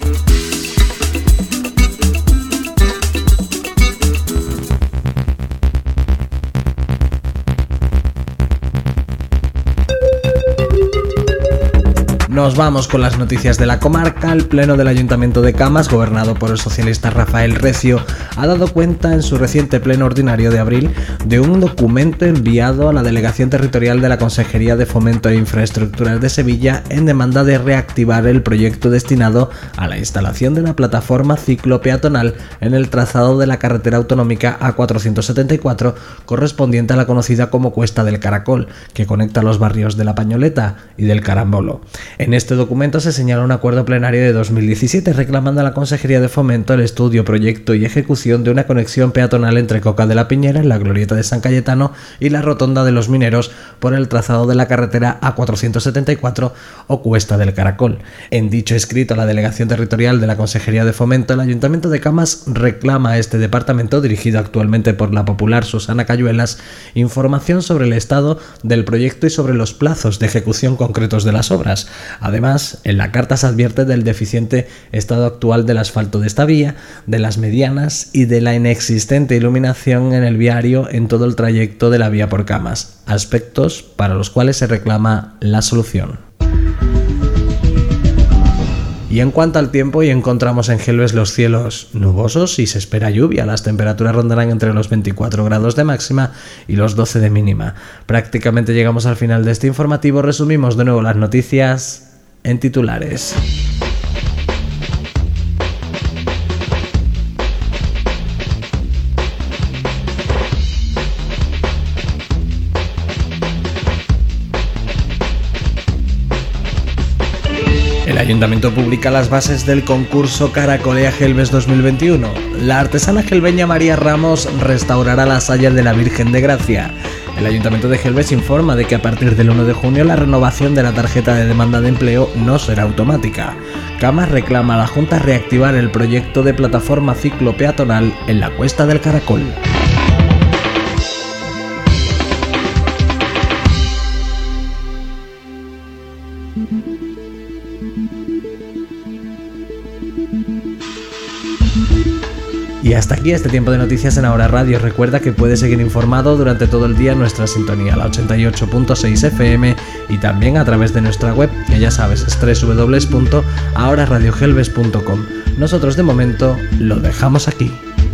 Nos vamos con las noticias de la comarca. El Pleno del Ayuntamiento de Camas, gobernado por el socialista Rafael Recio, ha dado cuenta en su reciente pleno ordinario de abril de un documento enviado a la Delegación Territorial de la Consejería de Fomento e Infraestructuras de Sevilla en demanda de reactivar el proyecto destinado a la instalación de una plataforma ciclopeatonal en el trazado de la carretera autonómica A cuatrocientos setenta y cuatro, correspondiente a la conocida como Cuesta del Caracol, que conecta los barrios de La Pañoleta y del Carambolo. En este documento se señala un acuerdo plenario de dos mil diecisiete reclamando a la Consejería de Fomento el estudio, proyecto y ejecución de una conexión peatonal entre Coca de la Piñera, en la glorieta de San Cayetano, y la Rotonda de los Mineros por el trazado de la carretera A cuatrocientos setenta y cuatro o Cuesta del Caracol. En dicho escrito a la Delegación Territorial de la Consejería de Fomento, el Ayuntamiento de Camas reclama a este departamento, dirigido actualmente por la popular Susana Cayuelas, información sobre el estado del proyecto y sobre los plazos de ejecución concretos de las obras. Además, en la carta se advierte del deficiente estado actual del asfalto de esta vía, de las medianas y de la inexistente iluminación en el viario en todo el trayecto de la vía por Camas, aspectos para los cuales se reclama la solución. Y en cuanto al tiempo, hoy encontramos en Gelbes los cielos nubosos y se espera lluvia. Las temperaturas rondarán entre los veinticuatro grados de máxima y los doce de mínima. Prácticamente llegamos al final de este informativo. Resumimos de nuevo las noticias en titulares. El Ayuntamiento publica las bases del concurso Caracolea Gelbes dos mil veintiuno. La artesana gelbeña María Ramos restaurará la saya de la Virgen de Gracia. El Ayuntamiento de Gelbes informa de que a partir del uno de junio la renovación de la tarjeta de demanda de empleo no será automática. Camas reclama a la Junta reactivar el proyecto de plataforma ciclo peatonal en la Cuesta del Caracol. Y hasta aquí este tiempo de noticias en Ahora Radio. Recuerda que puedes seguir informado durante todo el día en nuestra sintonía, la ochenta y ocho punto seis F M, y también a través de nuestra web, que ya sabes, es doble u doble u doble u punto ahora radio gelbes punto com. Nosotros de momento lo dejamos aquí.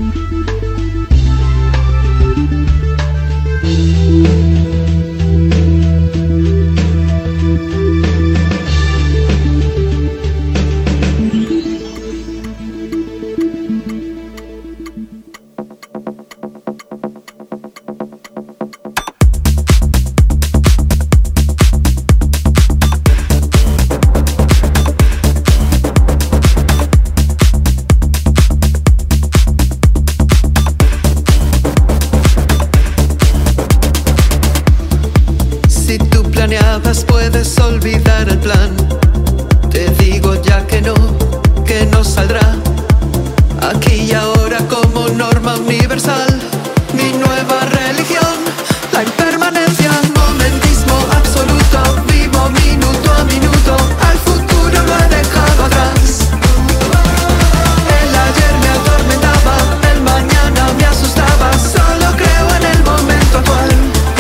Puedes olvidar el plan. Te digo ya que no, que no saldrá. Aquí y ahora como norma universal. Mi nueva religión, la impermanencia. Momentismo absoluto, vivo minuto a minuto. Al futuro lo he dejado atrás. El ayer me atormentaba, el mañana me asustaba. Solo creo en el momento actual.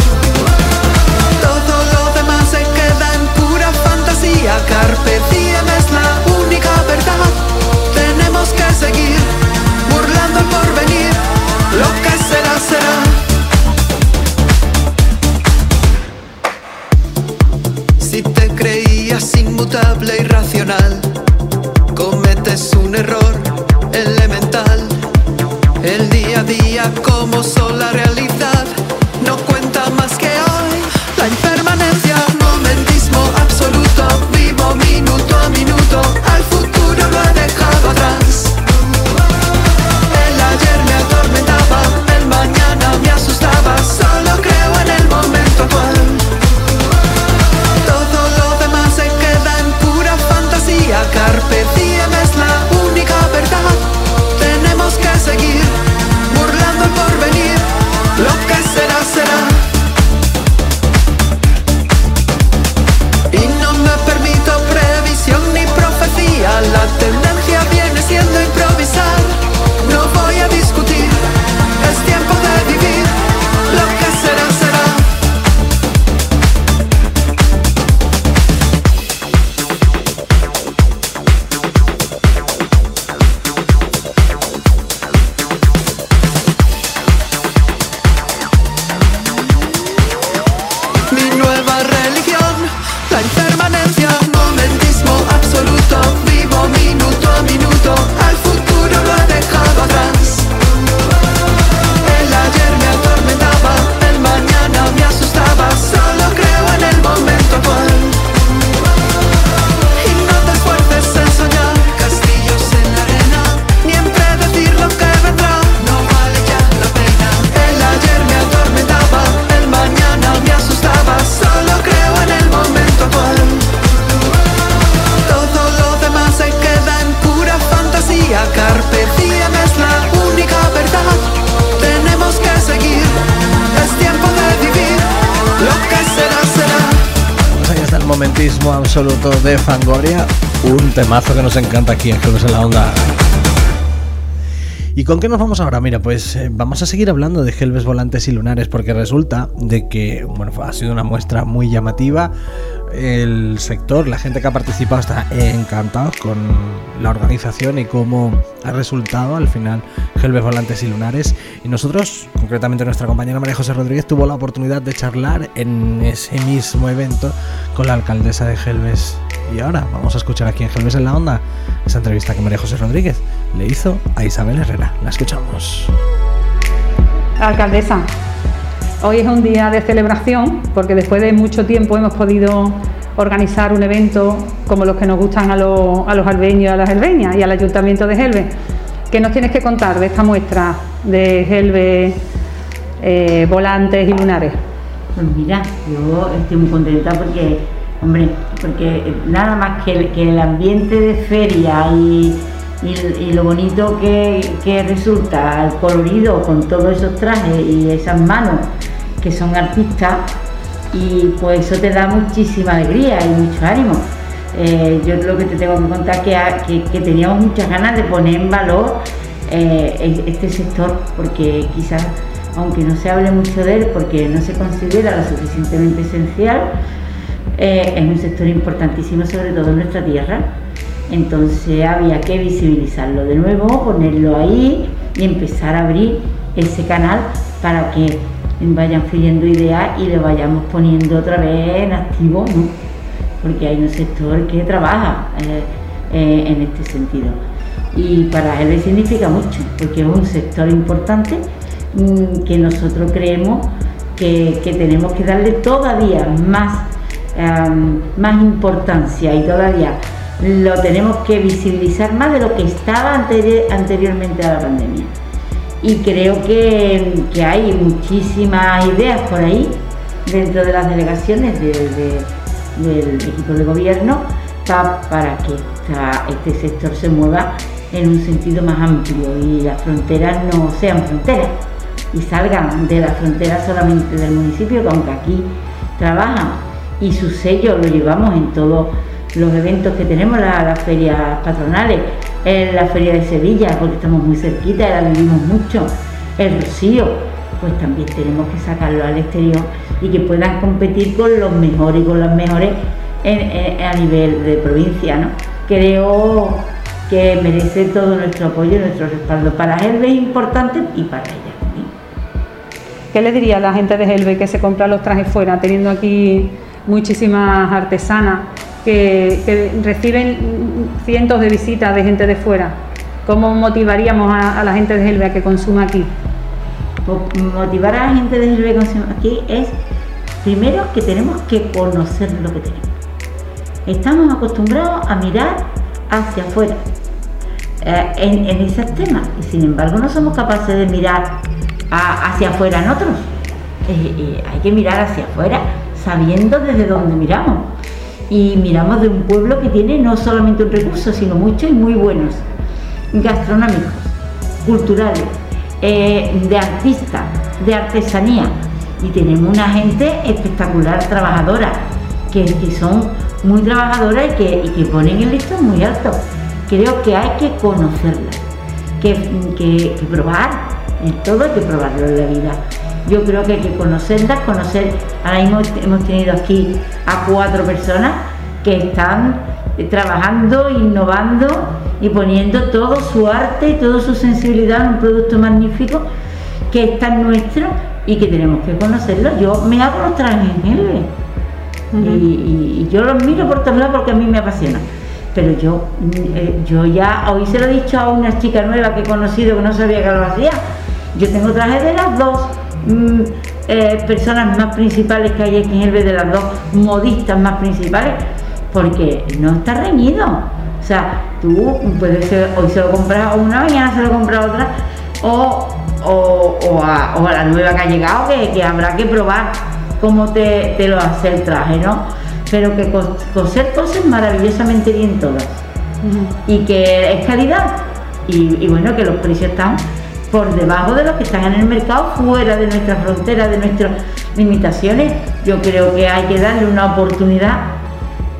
Carpe diem es la única verdad. Tenemos que seguir burlando el porvenir. Lo que será, será. Si te creías inmutable y racional, cometes un error elemental. El día a día como sola realidad no cuenta más que hoy. La impermanencia, momentismo absoluto. Vivo minuto a minuto, al futuro lo he dejado atrás. El ayer me atormentaba, el mañana me asustaba. Solo creo en el momento actual. Todo lo demás se queda en pura fantasía. Carpe diem es la única verdad. Tenemos que seguir burlando el porvenir. Lo que será, será. romanticismo absoluto de Fangoria, un temazo que nos encanta aquí en Gelbes en la Onda. ¿Y con qué nos vamos ahora? Mira, pues eh, vamos a seguir hablando de Gelbes Volantes y Lunares, porque resulta de que, bueno, ha sido una muestra muy llamativa. El sector, la gente que ha participado está encantado con la organización y cómo ha resultado al final Gelbes Volantes y Lunares. Y nosotros, concretamente nuestra compañera María José Rodríguez, tuvo la oportunidad de charlar en ese mismo evento con la alcaldesa de Gelbes. Y ahora vamos a escuchar aquí en Gelbes en la Onda esa entrevista que María José Rodríguez le hizo a Isabel Herrera. La escuchamos. Alcaldesa, hoy es un día de celebración porque después de mucho tiempo hemos podido organizar un evento como los que nos gustan a los, a los albeños y a las albeñas y al Ayuntamiento de Gelbes. ¿Qué nos tienes que contar de esta muestra de Gelbes eh, Volantes y Lunares? Pues mira, yo estoy muy contenta porque, hombre, porque nada más que el, que el ambiente de feria y, y, y lo bonito que, que resulta, el colorido con todos esos trajes y esas manos que son artistas, y pues eso te da muchísima alegría y mucho ánimo. Eh, yo lo que te tengo que contar que, que, que teníamos muchas ganas de poner en valor eh, este sector, porque quizás, aunque no se hable mucho de él, porque no se considera lo suficientemente esencial, eh, es un sector importantísimo, sobre todo en nuestra tierra. Entonces había que visibilizarlo de nuevo, ponerlo ahí y empezar a abrir ese canal para que vayan fluyendo ideas y le vayamos poniendo otra vez en activo, ¿no? Porque hay un sector que trabaja eh, eh, en este sentido. Y para Gelbes significa mucho, porque es un sector importante mmm, que nosotros creemos que, que tenemos que darle todavía más, um, más importancia, y todavía lo tenemos que visibilizar más de lo que estaba anteri- anteriormente a la pandemia. Y creo que, que hay muchísimas ideas por ahí dentro de las delegaciones de, de, del equipo de gobierno pa, para que esta, este sector se mueva en un sentido más amplio y las fronteras no sean fronteras y salgan de las fronteras solamente del municipio, que aunque aquí trabajan y su sello lo llevamos en todos los eventos que tenemos, las, las ferias patronales, en la feria de Sevilla, porque estamos muy cerquita, la vivimos mucho, el Rocío, pues también tenemos que sacarlo al exterior y que puedan competir con los mejores y con las mejores en, en, a nivel de provincia, ¿no? Creo que merece todo nuestro apoyo y nuestro respaldo. Para Gelbes es importante y para ella también. ¿Qué le diría a la gente de Gelbes que se compra los trajes fuera, teniendo aquí muchísimas artesanas que, que reciben cientos de visitas de gente de fuera? ¿Cómo motivaríamos a, a la gente de Gelbes a que consuma aquí? Pues motivar a la gente de Gelbes a consumir aquí es, primero, que tenemos que conocer lo que tenemos. Estamos acostumbrados a mirar hacia afuera eh, en, en esos temas, y sin embargo no somos capaces de mirar a, hacia afuera en otros. Eh, eh, hay que mirar hacia afuera sabiendo desde dónde miramos, y miramos de un pueblo que tiene no solamente un recurso, sino muchos y muy buenos, gastronómicos, culturales, eh, de artistas, de artesanía, y tenemos una gente espectacular, trabajadora, que, que son muy trabajadoras y que, y que ponen el listón muy alto. Creo que hay que conocerlas, que, que, que probar, en todo hay que probarlo en la vida. Yo creo que hay que conocerlas, conocer, ahora mismo hemos tenido aquí a cuatro personas que están trabajando, innovando y poniendo todo su arte y toda su sensibilidad en un producto magnífico que es tan nuestro y que tenemos que conocerlo. Yo me hago los trajes en Gelbes. Uh-huh. y, y, y yo los miro por todos lados porque a mí me apasiona, pero yo eh, yo ya hoy se lo he dicho a una chica nueva que he conocido que no sabía que lo hacía. Yo tengo trajes de las dos mm, eh, personas más principales que hay aquí en Gelbes, de las dos modistas más principales, porque no está reñido. O sea, tú puedes ser, hoy se lo compras a una, mañana se lo compras a otra, o, o, o, a, o a la nueva que ha llegado, que, que habrá que probar cómo te, te lo hace el traje, ¿no? Pero que coser cosas maravillosamente bien todas. Uh-huh. Y que es calidad. Y, y bueno, que los precios están por debajo de los que están en el mercado, fuera de nuestras fronteras, de nuestras limitaciones. Yo creo que hay que darle una oportunidad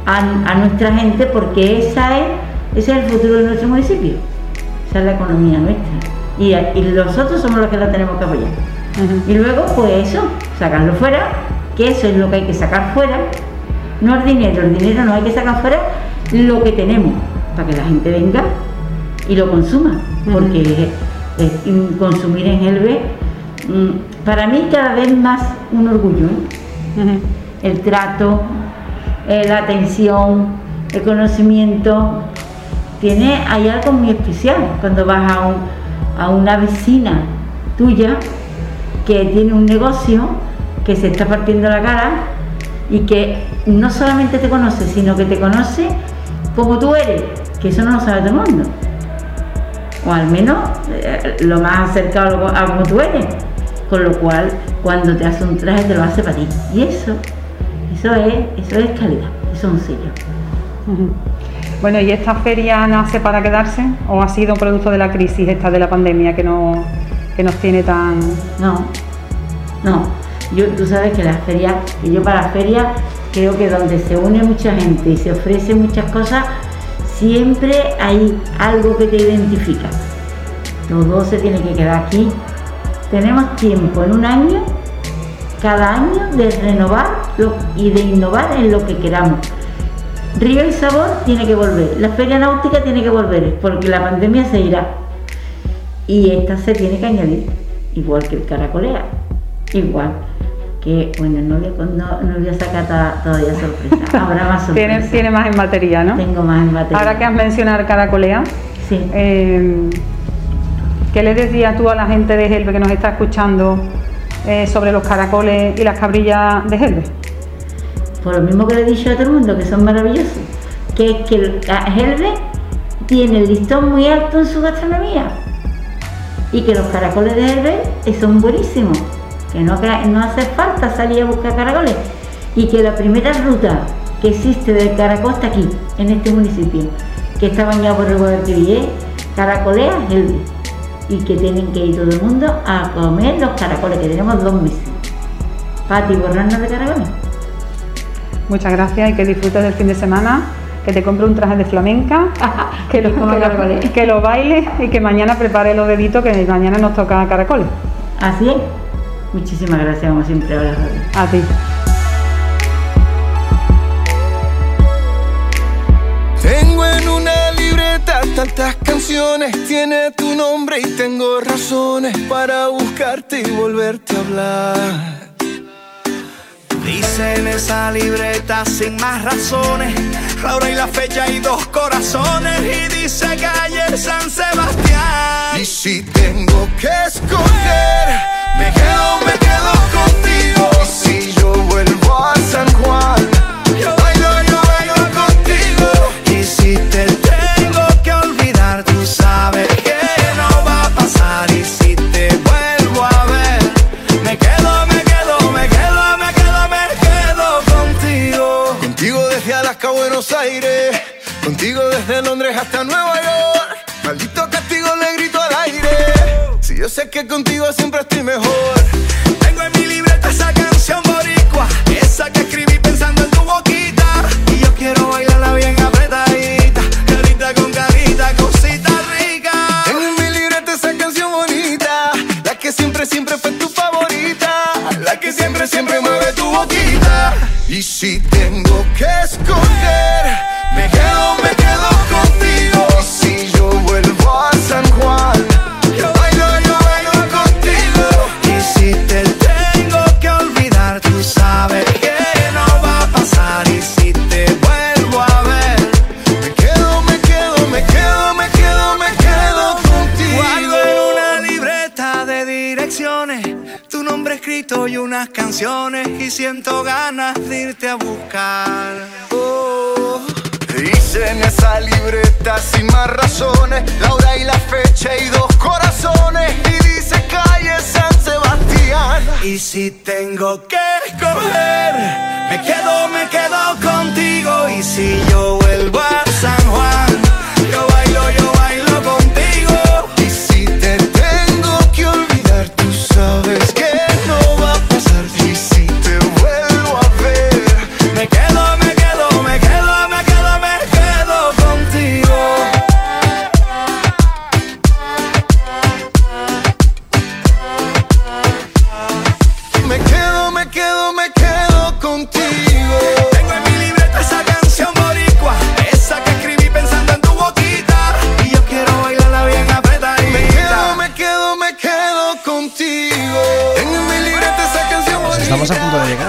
a, a nuestra gente, porque esa es, ese es el futuro de nuestro municipio, esa es la economía nuestra, y, y nosotros somos los que la tenemos que apoyar. Uh-huh. Y luego pues eso, sacarlo fuera, que eso es lo que hay que sacar fuera, no el dinero, el dinero no hay que sacar fuera, lo que tenemos, para que la gente venga y lo consuma, uh-huh. porque es, es, consumir en Gelbe, para mí cada vez más un orgullo, ¿eh? Uh-huh. El trato, eh, la atención, el conocimiento, tiene, hay algo muy especial cuando vas a, un, a una vecina tuya que tiene un negocio, que se está partiendo la cara y que no solamente te conoce, sino que te conoce como tú eres, que eso no lo sabe todo el mundo, o al menos eh, lo más acercado a como tú eres, con lo cual cuando te hace un traje te lo hace para ti, y eso eso es, eso es calidad, eso es un sello. Uh-huh. Bueno, ¿y esta feria nace para quedarse o ha sido producto de la crisis esta de la pandemia que, no, que nos tiene tan...? No, no, yo, tú sabes que las ferias, que yo para las ferias creo que donde se une mucha gente y se ofrece muchas cosas, siempre hay algo que te identifica. Todo se tiene que quedar aquí. Tenemos tiempo en un año, cada año, de renovar lo, y de innovar en lo que queramos. Río y Sabor tiene que volver, la feria náutica tiene que volver, porque la pandemia se irá. Y esta se tiene que añadir, igual que el Caracolea, igual que, bueno, no voy a, no, no voy a sacar todavía sorpresa, habrá más sorpresa. ¿Tienes, tiene más en batería, ¿no? Tengo más en batería. Ahora que has mencionado el Caracolea, sí. Eh, ¿qué le decías tú a la gente de Gelbe que nos está escuchando eh, sobre los caracoles y las cabrillas de Gelbe? Por lo mismo que le he dicho a todo el mundo, que son maravillosos, que es que Gelbe tiene el listón muy alto en su gastronomía y que los caracoles de Gelbe son buenísimos, que no, no hace falta salir a buscar caracoles, y que la primera ruta que existe del caracol está aquí, en este municipio, que está bañado por el Guadalquivir, Caracolea Gelbe, y que tienen que ir todo el mundo a comer los caracoles, que tenemos dos meses para atiborrarnos de caracoles. Muchas gracias y que disfrutes del fin de semana, que te compre un traje de flamenca, que, lo, que, lo, que lo bailes y que mañana prepare los deditos, que mañana nos toca caracoles. Así es. Muchísimas gracias, como siempre, a la radio. A ti. Tengo en una libreta tantas canciones, tiene tu nombre y tengo razones para buscarte y volverte a hablar. Dice en esa libreta sin más razones, la hora y la fecha y dos corazones, y dice calle San Sebastián. Y si tengo que escoger, me quedo, me quedo contigo. Y si yo vuelvo a San Juan, yo bailo, yo bailo contigo. Y si te tengo que olvidar, tú sabes que no va a pasar. Y si te vuelvo a ver, me quedo, me quedo, me quedo, me quedo, me quedo contigo. Contigo desde Alaska a Buenos Aires, contigo desde Londres hasta Nueva York. Maldito castigo le grito al aire, si yo sé que contigo siempre estoy mejor. Tengo en mi libreta esa canción boricua, esa que escribí pensando en tu boquita, y yo quiero bailarla bien apretadita, carita con carita, cosita rica. Tengo en mi libreta esa canción bonita, la que siempre, siempre fue tu favorita, la que siempre, siempre mueve tu boquita. Y si tengo que escoger, me quedo, me quedo contigo. Y si yo vuelvo a San Juan, yo bailo, yo bailo contigo. Y si te tengo que olvidar, tú sabes que no va a pasar. Y si te vuelvo a ver, me quedo, me quedo, me quedo, me quedo, me quedo contigo. Guardo en una libreta de direcciones tu nombre escrito y unas canciones, y siento ganas de irte a buscar. Oh, dice en esa libreta sin más razones, la hora y la fecha y dos corazones, y dice calle San Sebastián. Y si tengo que escoger, me quedo, me quedo contigo. Y si yo vuelvo a San Juan, yo bailo, yo bailo contigo. Y si te tengo que olvidar, tú sabes que no va a pasar. Y si te vuelvo a ver, me quedo, me quedo, me quedo,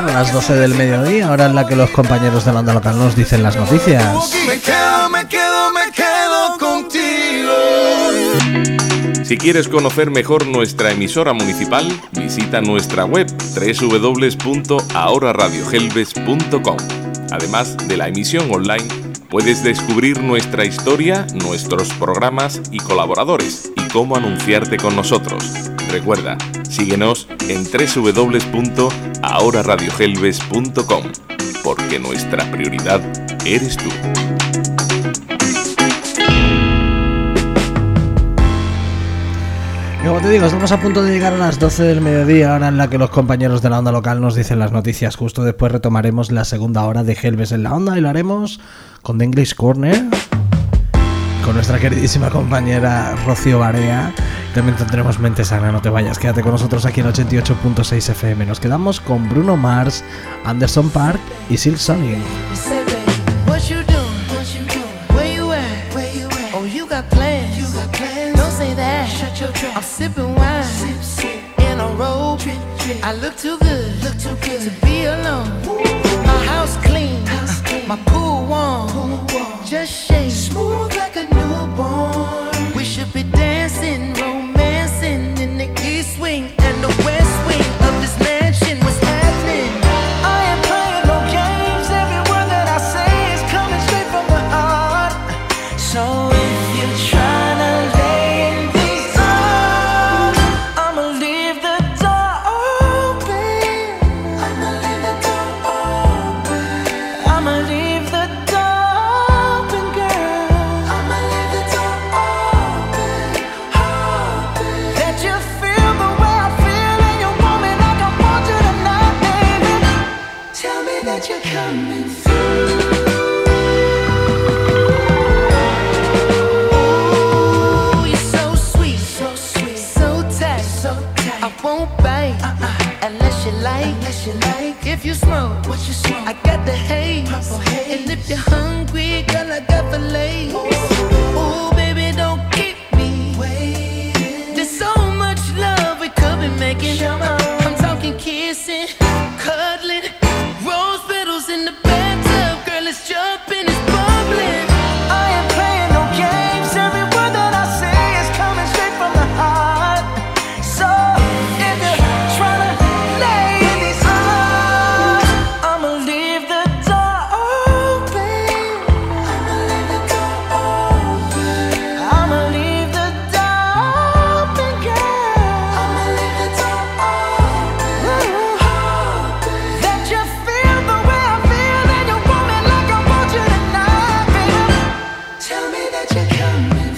las doce del mediodía, hora en la que los compañeros de la onda local nos dicen las noticias. Me quedo, me quedo, me quedo contigo. Si quieres conocer mejor nuestra emisora municipal, visita nuestra web doble u doble u doble u punto ahora radio gelbes punto com. Además de la emisión online, puedes descubrir nuestra historia, nuestros programas y colaboradores y cómo anunciarte con nosotros. Recuerda, síguenos en doble u doble u doble u punto ahora radio gelbes punto com, porque nuestra prioridad eres tú. Y como te digo, estamos a punto de llegar a las doce del mediodía, hora en la que los compañeros de la onda local nos dicen las noticias. Justo después retomaremos la segunda hora de Gelbes en la onda y lo haremos con The English Corner, con nuestra queridísima compañera Rocío Barea. También tendremos Mente Sana, no te vayas, quédate con nosotros aquí en ochenta y ocho punto seis F M. Nos quedamos con Bruno Mars, Anderson .Paak y Silk Sonic. I'm sipping wine sip, sip. In a robe. Trip, trip. I look too good, look too good to be alone. My house clean, house clean. My pool warm. Pool warm. Just shake smooth like a newborn. We should be dancing, romancing in the east wing and the west wing of this mansion. What's happening? I ain't playing no games. Every word that I say is coming straight from the heart. So if you're trying to if you smoke, what you smoke? I got the haze. haze. And if you're hungry, girl, I got fillets. Ooh, baby, don't keep me waiting. There's so much love we could be making. I'm talking kissing, cuddling, rose petals in the bathtub. Girl, it's jumping, it's bubbling. I ain't playing no games. Every word that I say is coming straight from the heart. So if you're trying to lay in these arms, I'ma leave the door open. I'ma leave the door open. I'ma leave the door open, girl. I'ma leave the door open. That you feel the way I feel and you want me like I want you tonight, baby. Tell me that you're coming.